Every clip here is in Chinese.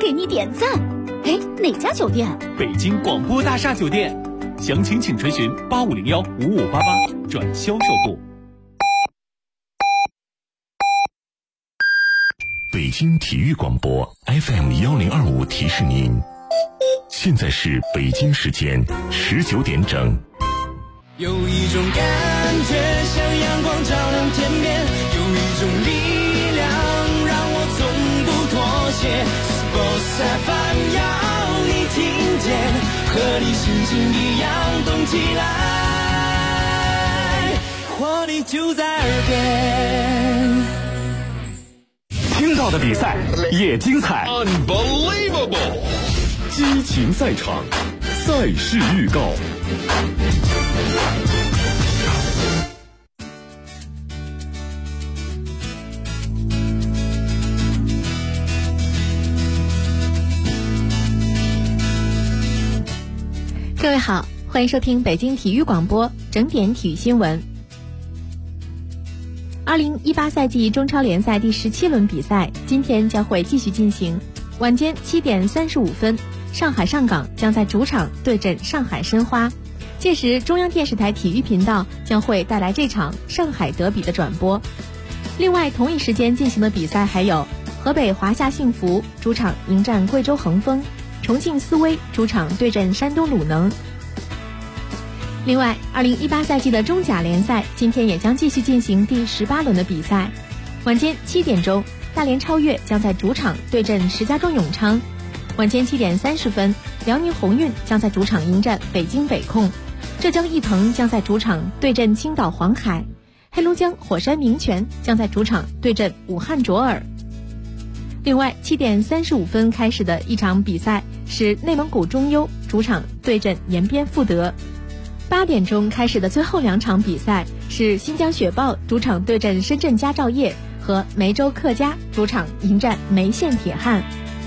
给你点赞。哎，哪家酒店？ 北京广播大厦酒店。详情请垂询8501-5588转销售部。 北京体育广播 FM1025提示您，现在是北京时间19点整。 有一种感觉像阳光照亮天边，有一种力量让我从不妥协。Sports FM 要你听见，和你心情一样动起来，活力就在耳边。 听到的比赛也精彩 Unbelievable， 激情赛场，赛事预告。 各位好，欢迎收听北京体育广播整点体育新闻。2018赛季中超联赛第17轮比赛今天将会继续进行。晚间7点35分，上海上港将在主场对阵上海申花，届时中央电视台体育频道将会带来这场上海德比的转播。另外同一时间进行的比赛还有河北华夏幸福主场迎战贵州恒丰，重庆斯威主场对阵山东鲁能。另外2018赛季的中甲联赛今天也将继续进行第18轮的比赛。晚间7点钟，大连超越将在主场对阵石家庄永昌。晚间7点30分，辽宁宏运将在主场迎战北京北控，浙江毅腾将在主场对阵青岛黄海，黑龙江火山明泉将在主场对阵武汉卓尔。另外7点35分开始的一场比赛是内蒙古中优主场对阵延边富德。8点钟开始的最后2场比赛是新疆雪豹主场对阵深圳佳兆业和梅州客家主场迎战梅县铁汉。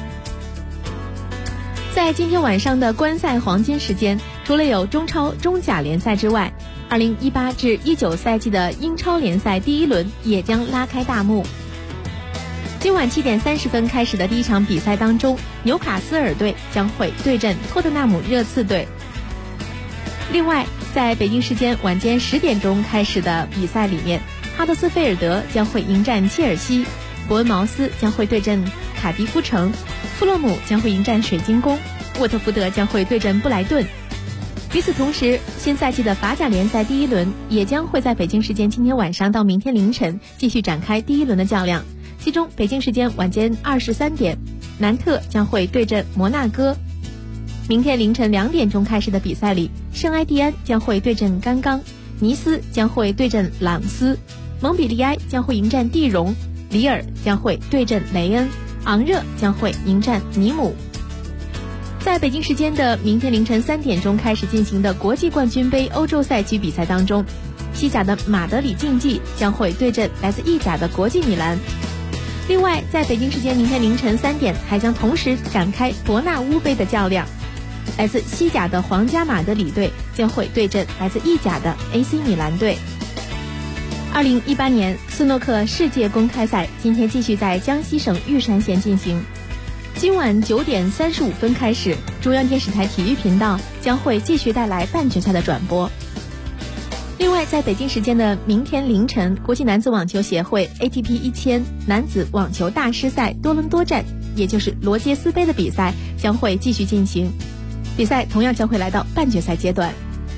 在今天晚上的观赛黄金时间，除了有中超、中甲联赛之外，2018至19赛季的英超联赛第1轮也将拉开大幕。今晚7点30分开始的第一场比赛当中，纽卡斯尔队将会对阵托特纳姆热刺队。另外在北京时间晚间10点钟开始的比赛里面，哈德斯菲尔德将会迎战切尔西，伯恩茅斯将会对阵卡迪夫城，富勒姆将会迎战水晶宫，沃特福德将会对阵布莱顿。与此同时，新赛季的法甲联赛第1轮也将会在北京时间今天晚上到明天凌晨继续展开第1轮的较量。其中北京时间晚间23点，南特将会对阵摩纳哥。明天凌晨2点钟开始的比赛里，圣埃蒂安将会对阵甘刚，尼斯将会对阵朗斯，蒙彼利埃将会迎战蒂荣，里尔将会对阵雷恩，昂热将会迎战尼姆。在北京时间的明天凌晨3点钟开始进行的国际冠军杯欧洲赛区比赛当中，西甲的马德里竞技将会对阵来自意甲的国际米兰。另外在北京时间明天凌晨3点还将同时展开伯纳乌杯的较量，来自西甲的皇家马德里队将会对阵来自意甲的 AC 米兰队。2018年斯诺克世界公开赛今天继续在江西省玉山县进行。今晚9点35分开始，中央电视台体育频道将会继续带来半决赛的转播。另外在北京时间的明天凌晨，国际男子网球协会 ATP 1000男子网球大师赛多伦多站，也就是罗杰斯杯的比赛将会继续进行，比赛同样将会来到半决赛阶段。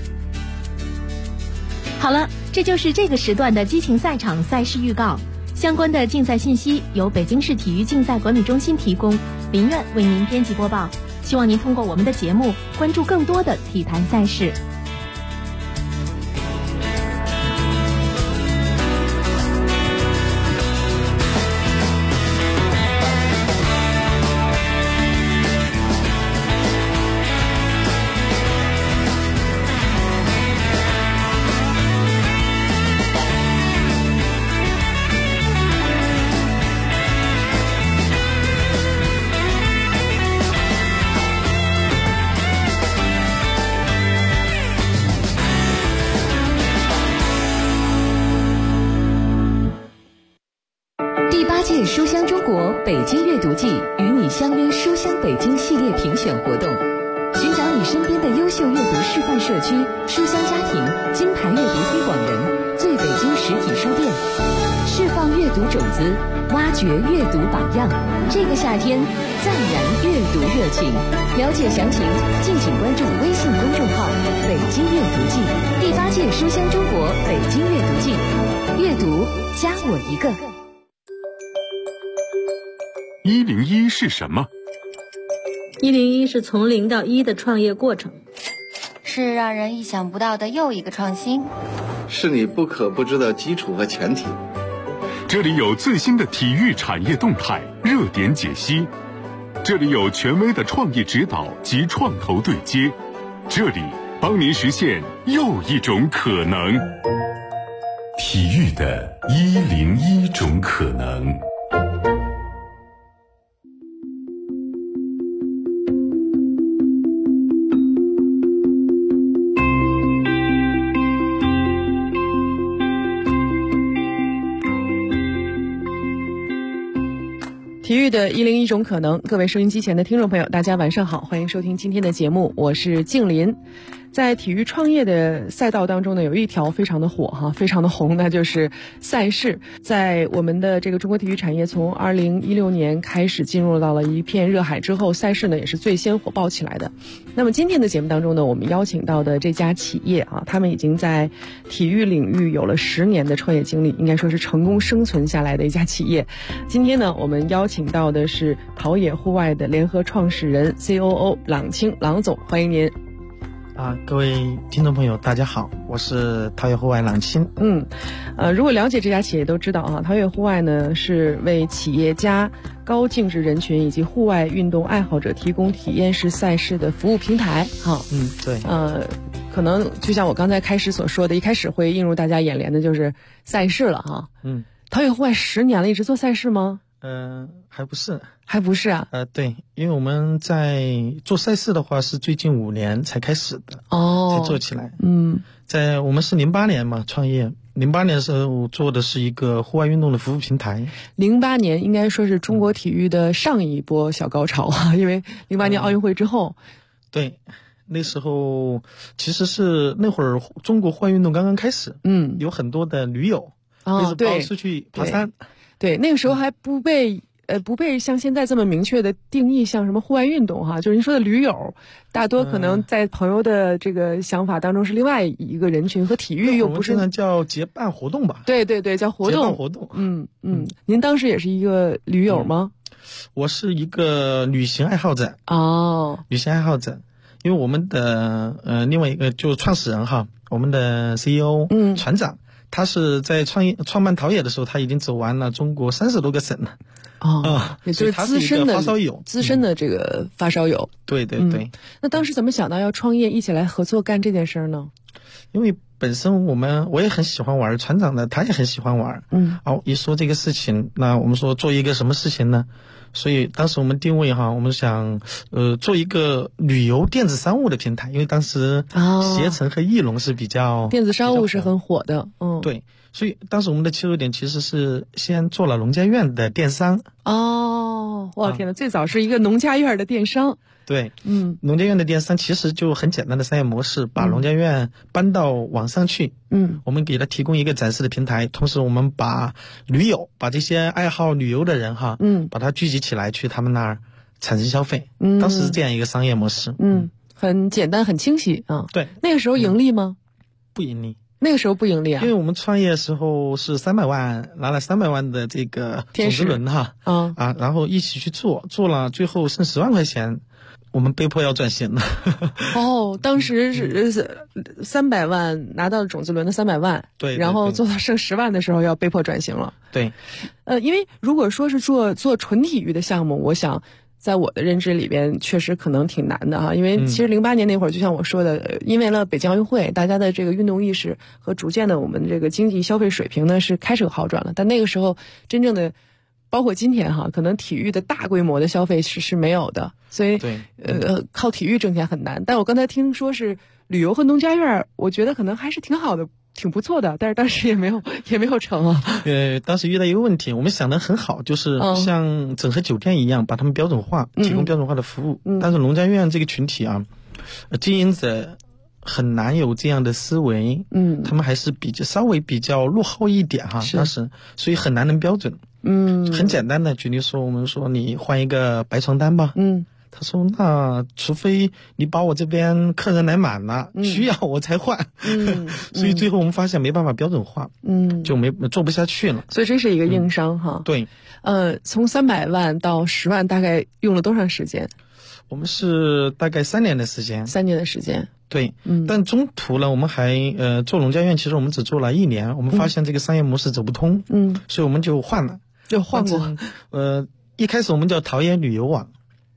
好了，这就是这个时段的激情赛场赛事预告。相关的竞赛信息由北京市体育竞赛管理中心提供，林苑为您编辑播报。希望您通过我们的节目关注更多的体坛赛事。 书香中国北京阅读季与你你相约书香北京系列评选活动，寻找你身边的优秀阅读示范社区、书香家庭、金牌阅读推广人、最北京实体书店，释放阅读种子，挖掘阅读榜样。这个夏天，暂燃阅读热情。了解详情，敬请关注微信公众号“北京阅读季”第8届书香中国北京阅读季，阅读加我一个。 101是什么 ？101是从0到1的创业过程， 是让人意想不到的又一个创新， 是你不可不知的基础和前提。 这里有最新的体育产业动态、热点解析，这里有权威的创意指导及创投对接，这里帮您实现又一种可能。 体育的101种可能。 体育的101种可能，各位收音机前的听众朋友，大家晚上好，欢迎收听今天的节目，我是静林。在体育创业的赛道当中呢，有一条非常的火哈，非常的红，那就是赛事。在我们的这个中国体育产业从2016年开始进入到了一片热海之后，赛事呢也是最先火爆起来的。那么今天的节目当中呢，我们邀请到的这家企业啊，他们已经在体育领域有了10年的创业经历，应该说是成功生存下来的一家企业。今天呢，我们邀请到的是陶冶户外的联合创始人 COO 郎清，郎总，欢迎您。 各位听众朋友大家好，我是陶冶户外郎清。 如果了解这家企业都知道啊，陶冶户外呢是为企业家、高净值人群以及户外运动爱好者提供体验式赛事的服务平台哈。 对。 可能就像我刚才开始所说的，一开始会映入大家眼帘的就是赛事了哈。陶冶户外10年了，一直做赛事吗？ 还不是啊。 对，因为我们在做赛事的话是最近5年才开始的才做起来。在我们是08年嘛创业，08年的时候做的是一个户外运动的服务平台。 08年应该说是中国体育的上一波小高潮啊，因为08年奥运会之后。 对，那时候其实是那会儿中国户外运动刚刚开始，有很多的驴友那时候出去爬山。 对，那个时候还不被像现在这么明确的定义，像什么户外运动哈，就是您说的驴友，大多可能在朋友的这个想法当中是另外一个人群，和体育又不是。 我们叫结伴活动吧。 对，叫活动。 结伴活动。 您当时也是一个驴友吗？ 我是一个旅行爱好者。旅行爱好者，因为我们的另外一个就是创始人哈，我们的 CEO 船长。他是在创办陶冶的时候，他已经走完了中国30多个省了。 也就是资深的发烧友， 资深的这个发烧友。 对。 那当时怎么想到要创业，一起来合作干这件事呢？ 因为本身我也很喜欢玩，船长呢他也很喜欢玩。一说这个事情，那我们说做一个什么事情呢？所以当时我们定位哈，我们想做一个旅游电子商务的平台，因为当时携程和翼龙是比较电子商务是很火的。 对，所以当时我们的切入点其实是先做了农家院的电商。 哇天哪，最早是一个农家院的电商。 对，农家院的电商其实就很简单的商业模式，把农家院搬到网上去。我们给他提供一个展示的平台，同时我们把驴友，把这些爱好旅游的人哈，把它聚集起来，去他们那儿产生消费。当时是这样一个商业模式。 很简单，很清晰啊。 对， 那个时候盈利吗？ 不盈利。 那个时候不盈利啊， 因为我们创业的时候是300万，拿了300万的这个种子轮哈，然后一起去做了，最后剩10万块钱。我们被迫要转型了。 当时是300万拿到种子轮的300万， 对， 然后做到剩10万的时候要被迫转型了。 对， 因为如果说是做纯体育的项目，我想在我的认知里边确实可能挺难的哈，因为其实08年那会儿，就像我说的，因为了北京奥运会，大家的这个运动意识和逐渐的我们这个经济消费水平呢是开始有好转了，但那个时候真正的。包括今天哈，可能体育的大规模的消费是没有的，所以靠体育挣钱很难。但我刚才听说是旅游和农家院，我觉得可能还是挺好的挺不错的，但是当时也没有成啊。 当时遇到一个问题，我们想得很好，就是像整合酒店一样，把他们标准化，提供标准化的服务。但是农家院这个群体啊，经营者很难有这样的思维，他们还是稍微比较落后一点哈，当时所以很难能标准。很简单的举例说，我们说你换一个白床单吧，他说那除非你把我这边客人来满了，需要我才换，所以最后我们发现没办法标准化，就做不下去了。 所以这是一个硬伤哈。 对， 从300万到10万大概用了多长时间？ 我们是大概3年的时间。 3年的时间。 对，但中途呢，我们还做农家院，其实我们只做了1年，我们发现这个商业模式走不通，所以我们就换了，过。一开始我们叫陶冶旅游网，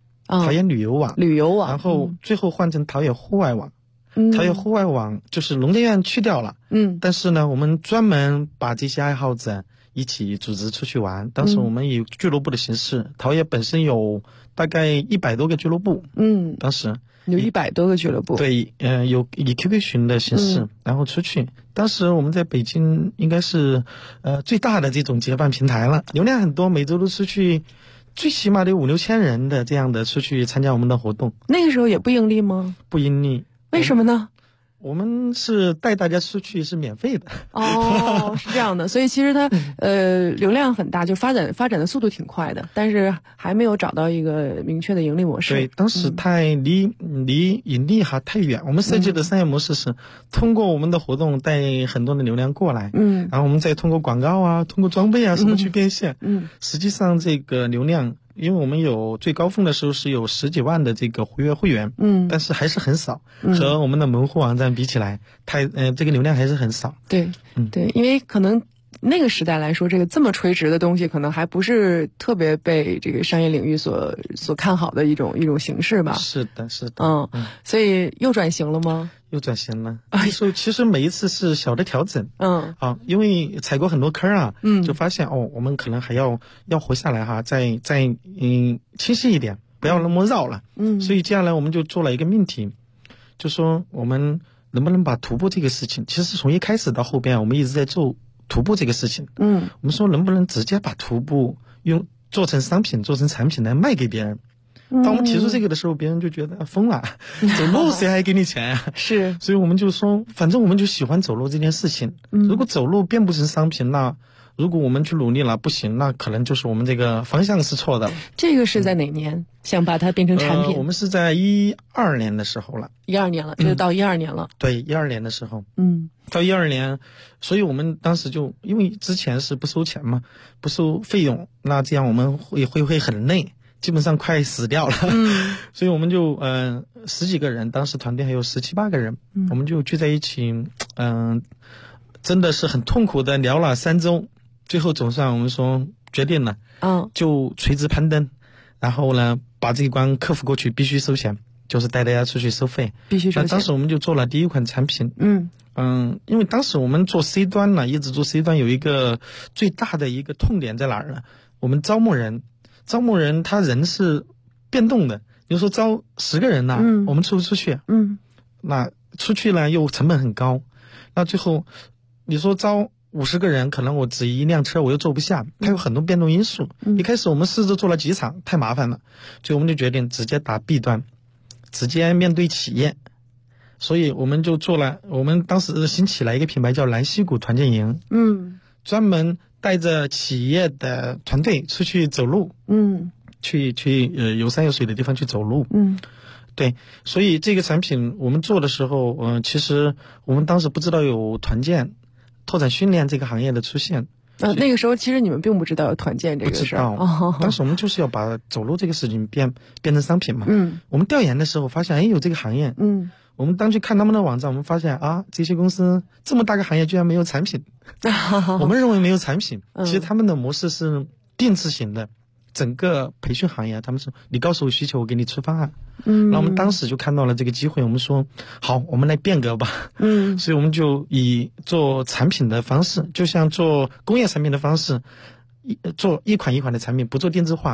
然后最后换成陶冶户外网。陶冶户外网就是农家院去掉了，但是呢，我们专门把这些爱好者一起组织出去玩。当时我们以俱乐部的形式，陶冶本身有大概100多个俱乐部，当时有100多个俱乐部。 对，有以 QQ 群的形式，然后出去。当时我们在北京应该是最大的这种结伴平台了，流量很多，每周都出去，最起码得5、6千人的这样的出去参加我们的活动。 那个时候也不盈利吗？ 不盈利。 为什么呢？ 我们是带大家出去是免费的。 是这样的，所以其实它流量很大，就发展的速度挺快的，但是还没有找到一个明确的盈利模式。 对，当时离盈利还太远。我们设计的商业模式是通过我们的活动带很多的流量过来，然后我们再通过广告啊，通过装备啊什么去变现。实际上这个流量，因为我们有最高峰的时候是有10几万的这个活跃会员，但是还是很少，和我们的门户网站比起来，这个流量还是很少。 对，对，因为可能那个时代来说，这么垂直的东西可能还不是特别被这个商业领域所看好的一种形式吧。 是的。 所以又转型了吗？ 又转型了。其实每一次是小的调整。因为踩过很多坑啊，就发现我们可能还要活下来哈，再清晰一点，不要那么绕了。所以接下来我们就做了一个命题，就说我们能不能把徒步这个事情，其实从一开始到后边我们一直在做徒步这个事情。我们说能不能直接把徒步做成商品，做成产品来卖给别人。当我们提出这个的时候，别人就觉得疯了，走路谁还给你钱啊？ 是， 所以我们就说，反正我们就喜欢走路这件事情。如果走路变不成商品，那如果我们去努力了不行，那可能就是我们这个方向是错的。 这个是在哪年想把它变成产品？ 我们是在12年的时候了。 12年了，这就到12年了。 对，12年的时候。到12年，所以我们当时就因为之前是不收钱嘛，不收费用，那这样我们会很累。基本上快死掉了，所以我们就10几个人，当时团队还有17、18个人，我们就聚在一起，真的是很痛苦的聊了3周，最后总算我们说决定了，就垂直攀登，然后呢把这一关克服过去，必须收钱，就是带大家出去收费， 必须收钱。 那当时我们就做了第一款产品，因为当时我们做 C 端呢，一直做 C 端有一个最大的一个痛点在哪儿呢？我们招募人他人是变动的，比如说招10个人呢，我们出不出去？那出去呢又成本很高，那最后你说招50个人，可能我只一辆车我又坐不下，它有很多变动因素。一开始我们试着做了几场，太麻烦了，所以我们就决定直接打 B 端，直接面对企业。所以我们就做了，我们当时兴起来一个品牌叫蓝溪谷团建营，专门带着企业的团队出去走路，去有山有水的地方去走路，对，所以这个产品我们做的时候，其实我们当时不知道有团建、拓展训练这个行业的出现。 那个时候其实你们并不知道有团建这个事儿。 当时我们就是要把走路这个事情变成商品嘛。我们调研的时候发现，有这个行业。我们当去看他们的网站，我们发现这些公司这么大个行业居然没有产品。我们认为没有产品，其实他们的模式是定制型的。整个培训行业，他们说你告诉我需求，我给你出方案。那我们当时就看到了这个机会，我们说好，我们来变革吧。所以我们就以做产品的方式，就像做工业产品的方式，做一款一款的产品，不做定制化。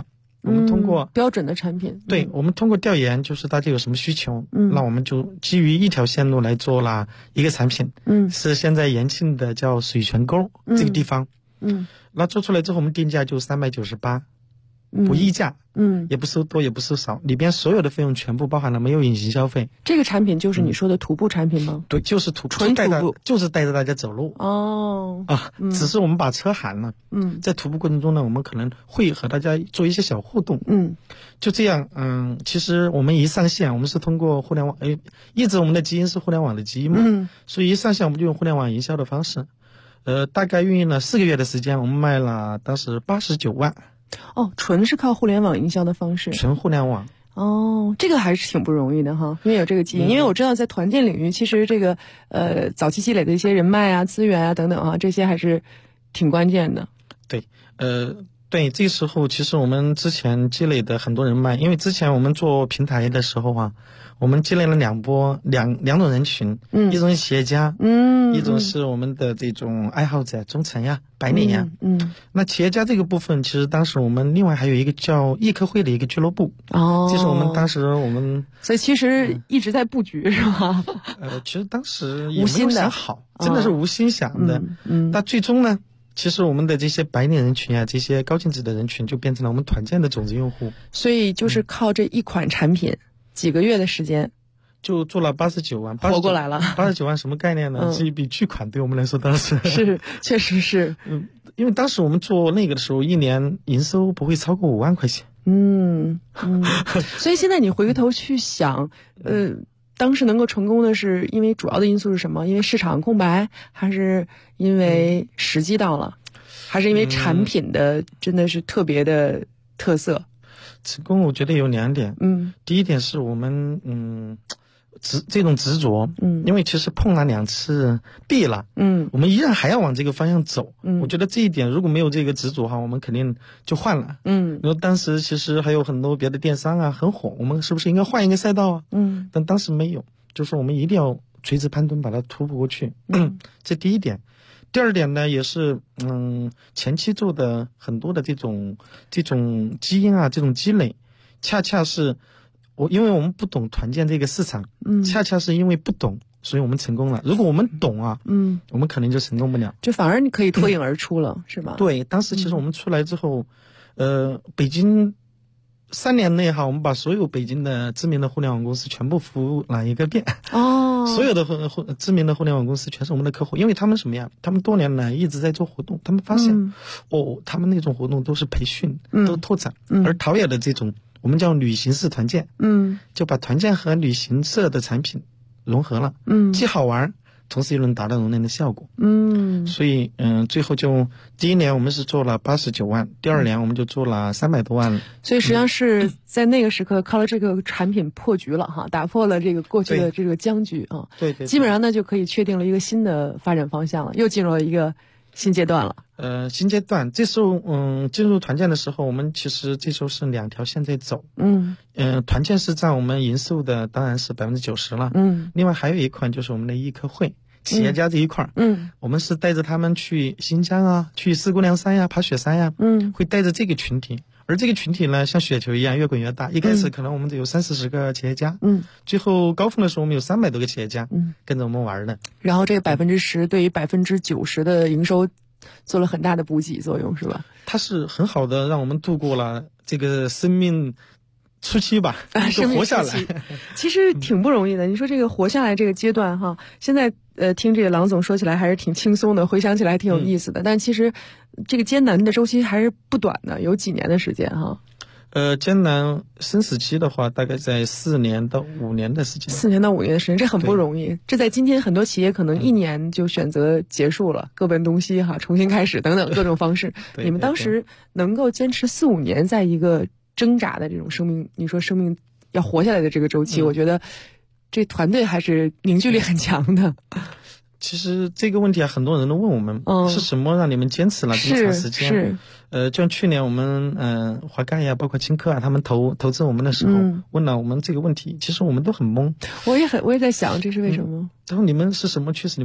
我们通过标准的产品。 对，我们通过调研，就是大家有什么需求，那我们就基于一条线路来做了一个产品，是现在延庆的叫水泉沟这个地方，那做出来之后，我们定价就398，不议价，也不收多也不收少，里边所有的费用全部包含了，没有隐形消费。 这个产品就是你说的徒步产品吗？ 对，就是徒步， 纯徒步， 就是带着大家走路。只是我们把车含了。在徒步过程中呢，我们可能会和大家做一些小互动。就这样，其实我们一上线，我们是通过互联网，一直我们的基因是互联网的基因嘛，所以一上线我们就用互联网营销的方式，大概运营了4个月的时间，我们卖了当时89万。 纯是靠互联网营销的方式， 纯互联网。 这个还是挺不容易的哈，因为有这个基因。因为我知道在团建领域，其实这个早期积累的一些人脉啊、资源啊等等啊，这些还是挺关键的。 对，这时候其实我们之前积累的很多人脉，因为之前我们做平台的时候啊，我们积累了两种人群，一种是企业家，一种是我们的这种爱好者、中层呀、白领呀。那企业家这个部分，其实当时我们另外还有一个叫易客会的一个俱乐部。这是我们当时所以其实一直在布局是吧？ 其实当时也没有想好，真的是无心想的。那最终呢？其实我们的这些白领人群啊，这些高净值的人群就变成了我们团建的种子用户。 所以就是靠这一款产品，几个月的时间就做了89万， 活过来了。 89万什么概念呢？是一笔巨款，对我们来说当时是，确实是。 因为当时我们做那个的时候，一年营收不会超过5万块钱。 所以现在你回头去想，当时能够成功的是因为主要的因素是什么？因为市场空白，还是因为时机到了，还是因为产品的真的是特别的特色？ 成功我觉得有2点。第一点是我们这种执着，因为其实碰了2次壁了，我们依然还要往这个方向走。我觉得这一点如果没有这个执着哈，我们肯定就换了。然后当时其实还有很多别的电商啊很火，我们是不是应该换一个赛道啊？但当时没有，就是我们一定要垂直攀登把它突破过去。这第一点。第二点呢，也是前期做的很多的这种基因啊，这种积累，恰恰是因为我们不懂团建这个市场，恰恰是因为不懂，所以我们成功了。如果我们懂啊，我们可能就成功不了， 就反而你可以脱颖而出了，是吧？ 对，当时其实我们出来之后，北京3年内哈，我们把所有北京的知名的互联网公司全部服务了一个遍。所有的知名的互联网公司全是我们的客户，因为他们什么呀？他们多年来一直在做活动，他们发现，他们那种活动都是培训，都拓展，而陶冶的这种我们叫旅行式团建，就把团建和旅行社的产品融合了，既好玩，同时又能达到融联的效果。所以最后就第一年我们是做了89万，第2年我们就做了300多万了。 所以实际上是在那个时刻靠了这个产品破局了哈，打破了这个过去的这个僵局啊。 对， 基本上呢就可以确定了一个新的发展方向了，又进入了一个新阶段了。 新阶段，这时候进入团建的时候，我们其实这时候是2条线在走。团建是占我们营收的当然是90%了。另外还有一块就是我们的易客会。企业家这一块，我们是带着他们去新疆啊，去四姑娘山呀，爬雪山呀，会带着这个群体，而这个群体呢，像雪球一样越滚越大。一开始可能我们只有30-40个企业家，最后高峰的时候我们有300多个企业家，跟着我们玩的。 然后这个10%对于90%的营收做了很大的补给作用，是吧？ 它是很好的让我们度过了这个生命初期吧，就活下来， 其实挺不容易的。你说这个活下来这个阶段哈，现在听这个郎总说起来还是挺轻松的，回想起来挺有意思的。但其实这个艰难的周期还是不短的，有几年的时间哈。 艰难生死期的话，大概在4年到5年的时间。 4年到5年的时间，这很不容易。这在今天很多企业可能1年就选择结束了，各奔东西哈，重新开始等等各种方式。你们当时能够坚持4-5年，在一个挣扎的这种生命，你说生命要活下来的这个周期，我觉得这团队还是凝聚力很强的。 其实这个问题啊，很多人都问我们，是什么让你们坚持了这么长时间？就像去年我们华盖呀，包括青科啊，他们投资我们的时候，问了我们这个问题，其实我们都很懵。 我也在想，这是为什么？ 然后你们是什么趋势？你们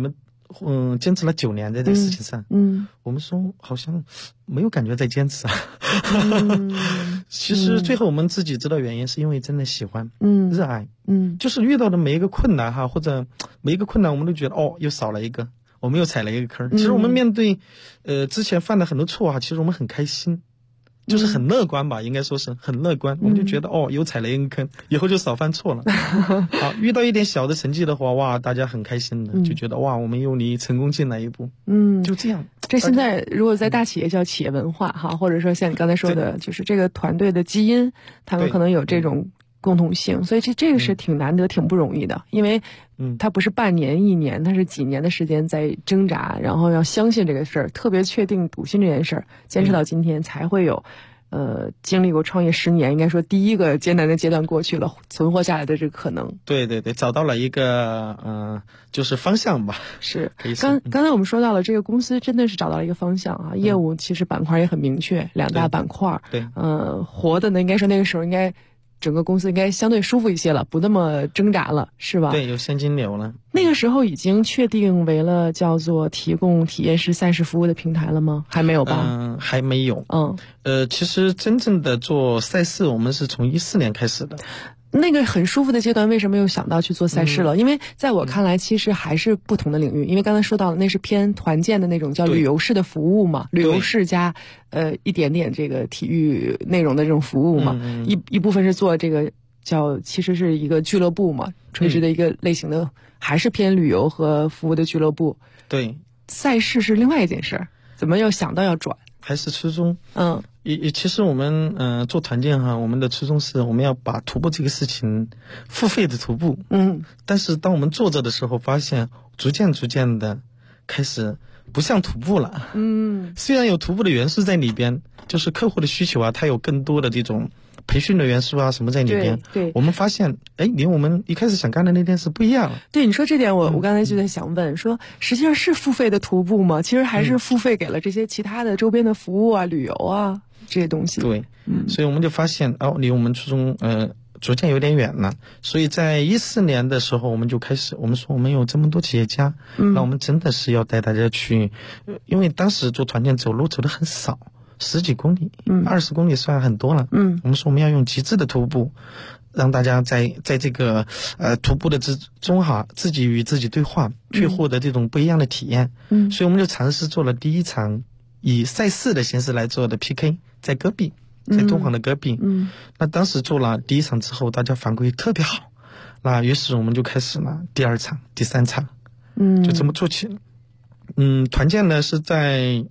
坚持了9年在这个事情上。我们说好像没有感觉在坚持啊。其实最后我们自己知道原因，是因为真的喜欢，热爱。就是遇到的每一个困难哈，或者每一个困难，我们都觉得又少了一个，我们又踩了一个坑。其实我们面对之前犯的很多错其实我们很开心。就是很乐观吧，应该说是很乐观。我们就觉得又踩了一个坑，以后就少犯错了。好，遇到一点小的成绩的话，哇，大家很开心的，就觉得哇，我们又离成功近了一步。就这样。 这现在如果在大企业叫企业文化哈，或者说像你刚才说的，就是这个团队的基因，他们可能有这种共同性，所以这个是挺难得、挺不容易的，因为它不是半年、1年，它是几年的时间在挣扎，然后要相信这个事儿，特别确定笃信这件事儿，坚持到今天才会有。经历过创业10年，应该说第一个艰难的阶段过去了，存活下来的这个可能。对， 找到了一个就是方向吧。 是，刚才我们说到了这个公司真的是找到了一个方向啊，业务其实板块也很明确，2大板块。 对， 活的呢，应该说那个时候应该。整个公司应该相对舒服一些了，不那么挣扎了，是吧？ 对，有现金流了。 那个时候已经确定为了叫做提供体验式赛事服务的平台了吗？还没有吧？ 还没有。其实真正的做赛事，我们是从14年开始的。 那个很舒服的阶段，为什么又想到去做赛事了？因为在我看来，其实还是不同的领域。因为刚才说到了，那是偏团建的那种叫旅游式的服务嘛，旅游式加一点点这个体育内容的这种服务嘛。一部分是做这个其实是一个俱乐部嘛，垂直的一个类型的，还是偏旅游和服务的俱乐部。 对， 赛事是另外一件事儿，怎么又想到要转？ 还是初衷。其实我们做团建哈，我们的初衷是我们要把徒步这个事情付费的徒步。但是当我们做着的时候，发现逐渐的开始不像徒步了。虽然有徒步的元素在里边，就是客户的需求它有更多的这种培训的元素什么在里边。 对， 我们发现离我们一开始想干的那件事不一样了。 对，你说这点我刚才就在想问，说实际上是付费的徒步吗？其实还是付费给了这些其他的周边的服务旅游这些东西。 对，所以我们就发现离我们初衷逐渐有点远了。所以在14年的时候，我们就开始，我们说我们有这么多企业家，那我们真的是要带大家去，因为当时做团建走路走得很少，10几公里，20公里算很多了。我们说我们要用极致的徒步，让大家在这个徒步的之中自己与自己对话，去获得这种不一样的体验。所以我们就尝试做了第一场以赛事的形式来做的 PK， 在戈壁，在敦煌的戈壁。那当时做了第一场之后，大家反馈特别好，那于是我们就开始了第2场、第3场，就这么做起了。团建呢是在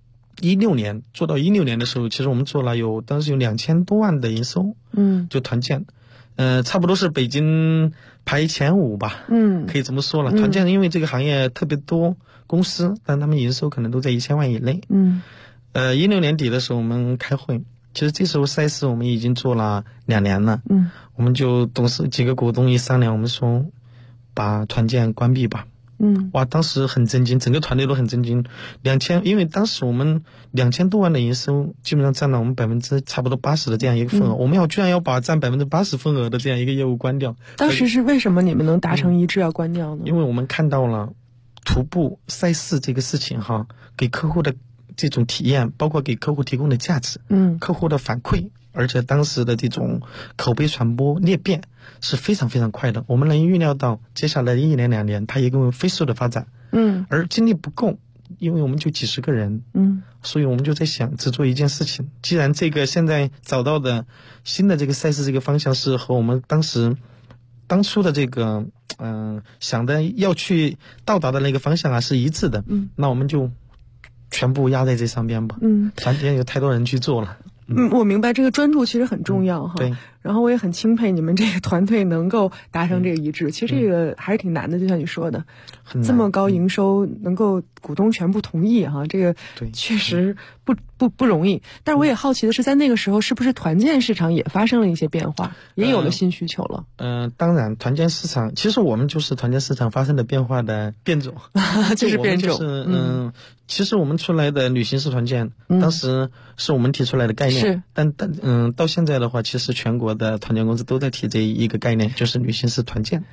16年做到16年的时候，其实我们做了当时有2000多万的营收。就团建，差不多是北京排前5吧。可以这么说了。团建因为这个行业特别多公司，但他们营收可能都在1000万以内。16年底的时候我们开会，其实这时候赛事我们已经做了2年了。我们就董事几个股东一商量，我们说把团建关闭吧。哇，当时很震惊，整个团队都很震惊。因为当时我们2000多万的营收，基本上占了我们差不多80%的这样一个份额。我们居然要把占80%份额的这样一个业务关掉。 当时是为什么你们能达成一致要关掉呢？ 因为我们看到了徒步赛事这个事情给客户的这种体验，包括给客户提供的价值，客户的反馈，而且当时的这种口碑传播裂变是非常非常快的。我们能预料到接下来的1年2年它也会飞速的发展。而精力不够，因为我们就几十个人。所以我们就在想只做一件事情，既然这个现在找到的新的这个赛事这个方向是和我们当初的这个想的要去到达的那个方向是一致的，那我们就全部压在这上边吧。团建有太多人去做了。 我明白这个专注其实很重要对。 然后我也很钦佩你们这个团队能够达成这个一致。其实这个还是挺难的，就像你说的，这么高营收能够股东全部同意这个确实不容易。但是我也好奇的是，在那个时候是不是团建市场也发生了一些变化，也有了新需求了？ 当然，团建市场其实我们就是团建市场发生的变化的变种。 就是变种。 其实我们出来的旅行式团建，当时是我们提出来的概念。 是。 但到现在的话，其实全国的团建公司都在提这一个概念，就是旅行式团建。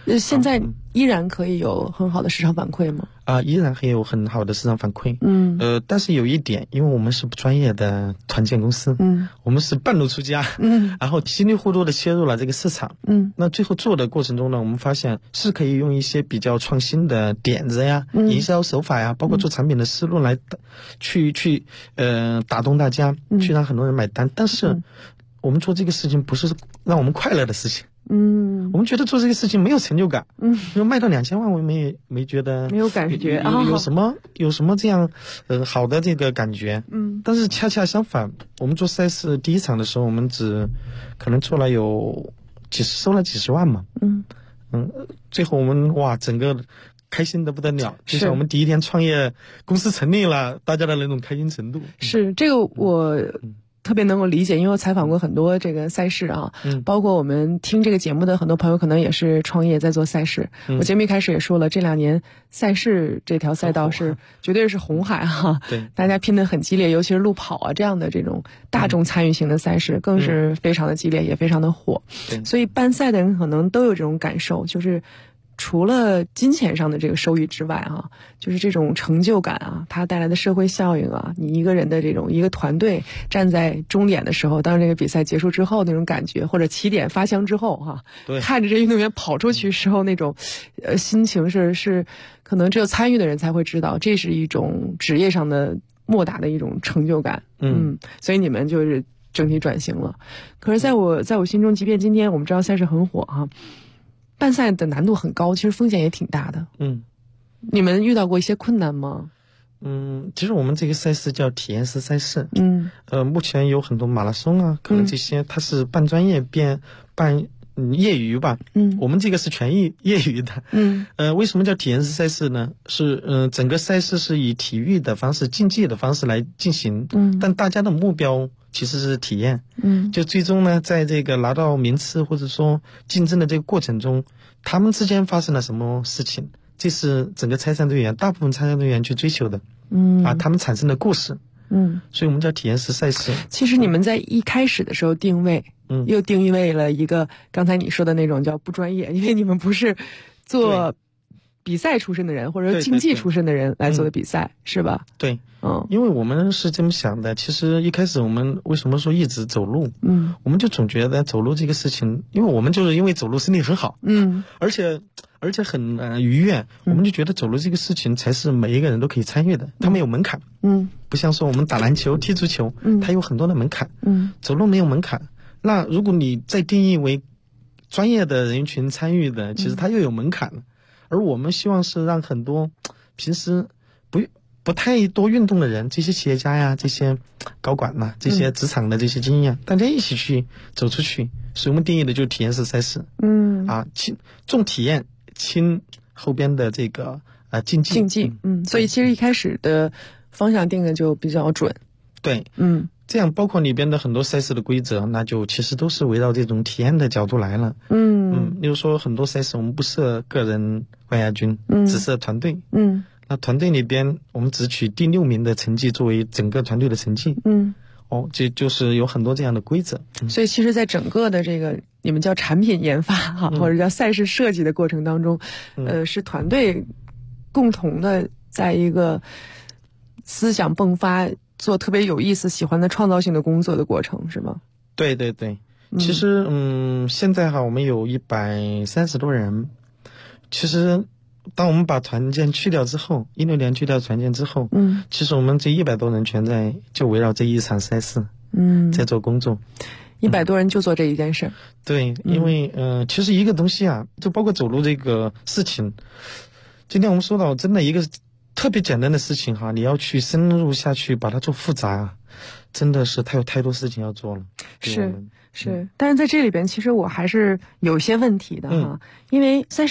现在依然可以有很好的市场反馈吗？ 依然还有很好的市场反馈。但是有一点，因为我们是不专业的团建公司，我们是半路出家，然后稀里糊涂的切入了这个市场，那最后做的过程中呢，我们发现是可以用一些比较创新的点子呀、营销手法呀，包括做产品的思路来去打动大家，去让很多人买单。但是我们做这个事情不是让我们快乐的事情。我们觉得做这个事情没有成就感。因为卖到2000万，我们也没觉得没有感觉有什么这样好的这个感觉。但是恰恰相反，我们做赛事第一场的时候，我们只可能做了有收了几十万嘛。最后我们整个开心的不得了，就像我们第一天创业，公司成立了，大家的那种开心程度。 是这个我特别能够理解，因为我采访过很多这个赛事啊，包括我们听这个节目的很多朋友可能也是创业在做赛事。我节目一开始也说了，这2年赛事这条赛道是绝对是红海哈，对，大家拼得很激烈，尤其是路跑啊这样的这种大众参与型的赛事更是非常的激烈，也非常的火。所以办赛的人可能都有这种感受，就是除了金钱上的这个收益之外啊，就是这种成就感啊，它带来的社会效应啊，你一个人的这种一个团队站在终点的时候，当这个比赛结束之后那种感觉，或者起点发枪之后看着这运动员跑出去时候那种心情是可能只有参与的人才会知道，这是一种职业上的莫大的一种成就感。所以你们就是整体转型了。可是在我心中，即便今天我们知道赛事很火办赛的难度很高，其实风险也挺大的。你们遇到过一些困难吗？ 其实我们这个赛事叫体验式赛事。目前有很多马拉松啊，可能这些它是半专业半业余吧。我们这个是全业余的。为什么叫体验式赛事呢？是整个赛事是以体育的方式、竞技的方式来进行。但大家的目标其实是体验。就最终呢，在这个拿到名次或者说竞争的这个过程中，他们之间发生了什么事情，这是整个大部分参赛队员去追求的。他们产生的故事。所以我们叫体验式赛事。 其实你们在一开始的时候定位，又定位了一个刚才你说的那种叫不专业，因为你们不是做比赛出身的人，或者说竞技出身的人来做的比赛，是吧？ 对，因为我们是这么想的。其实一开始我们为什么说一直走路？我们就总觉得走路这个事情，因为我们就是因为走路身体很好，而且很愉悦，我们就觉得走路这个事情才是每一个人都可以参与的，它没有门槛。不像说我们打篮球、踢足球，它有很多的门槛。走路没有门槛。那如果你再定义为专业的人群参与的，其实它又有门槛了。而我们希望是让很多平时不太多运动的人，这些企业家呀、这些高管呐、这些职场的这些经验，大家一起去走出去。所以我们定义的就是体验式赛事。重体验，轻后边的这个竞技。 所以其实一开始的方向定的就比较准。 对，这样包括里边的很多赛事的规则，那就其实都是围绕这种体验的角度来了。例如说很多赛事我们不设个人冠亚军，只设团队。那团队里边我们只取第6名的成绩作为整个团队的成绩。这就是有很多这样的规则。 所以其实在整个的这个你们叫产品研发或者叫赛事设计的过程当中，是团队共同的在一个思想迸发，做特别有意思、喜欢的创造性的工作的过程，是吗？ 对。其实现在我们有130多人。其实当我们把团建去掉之后，16年去掉团建之后，其实我们这100多人全就围绕这一场赛事在做工作。 100多人就做这一件事。 对，因为其实一个东西就包括走路这个事情，今天我们说到真的一个特别简单的事情你要去深入下去把它做复杂，真的是它有太多事情要做了。 是，但是在这里边其实我还是有些问题的因为赛事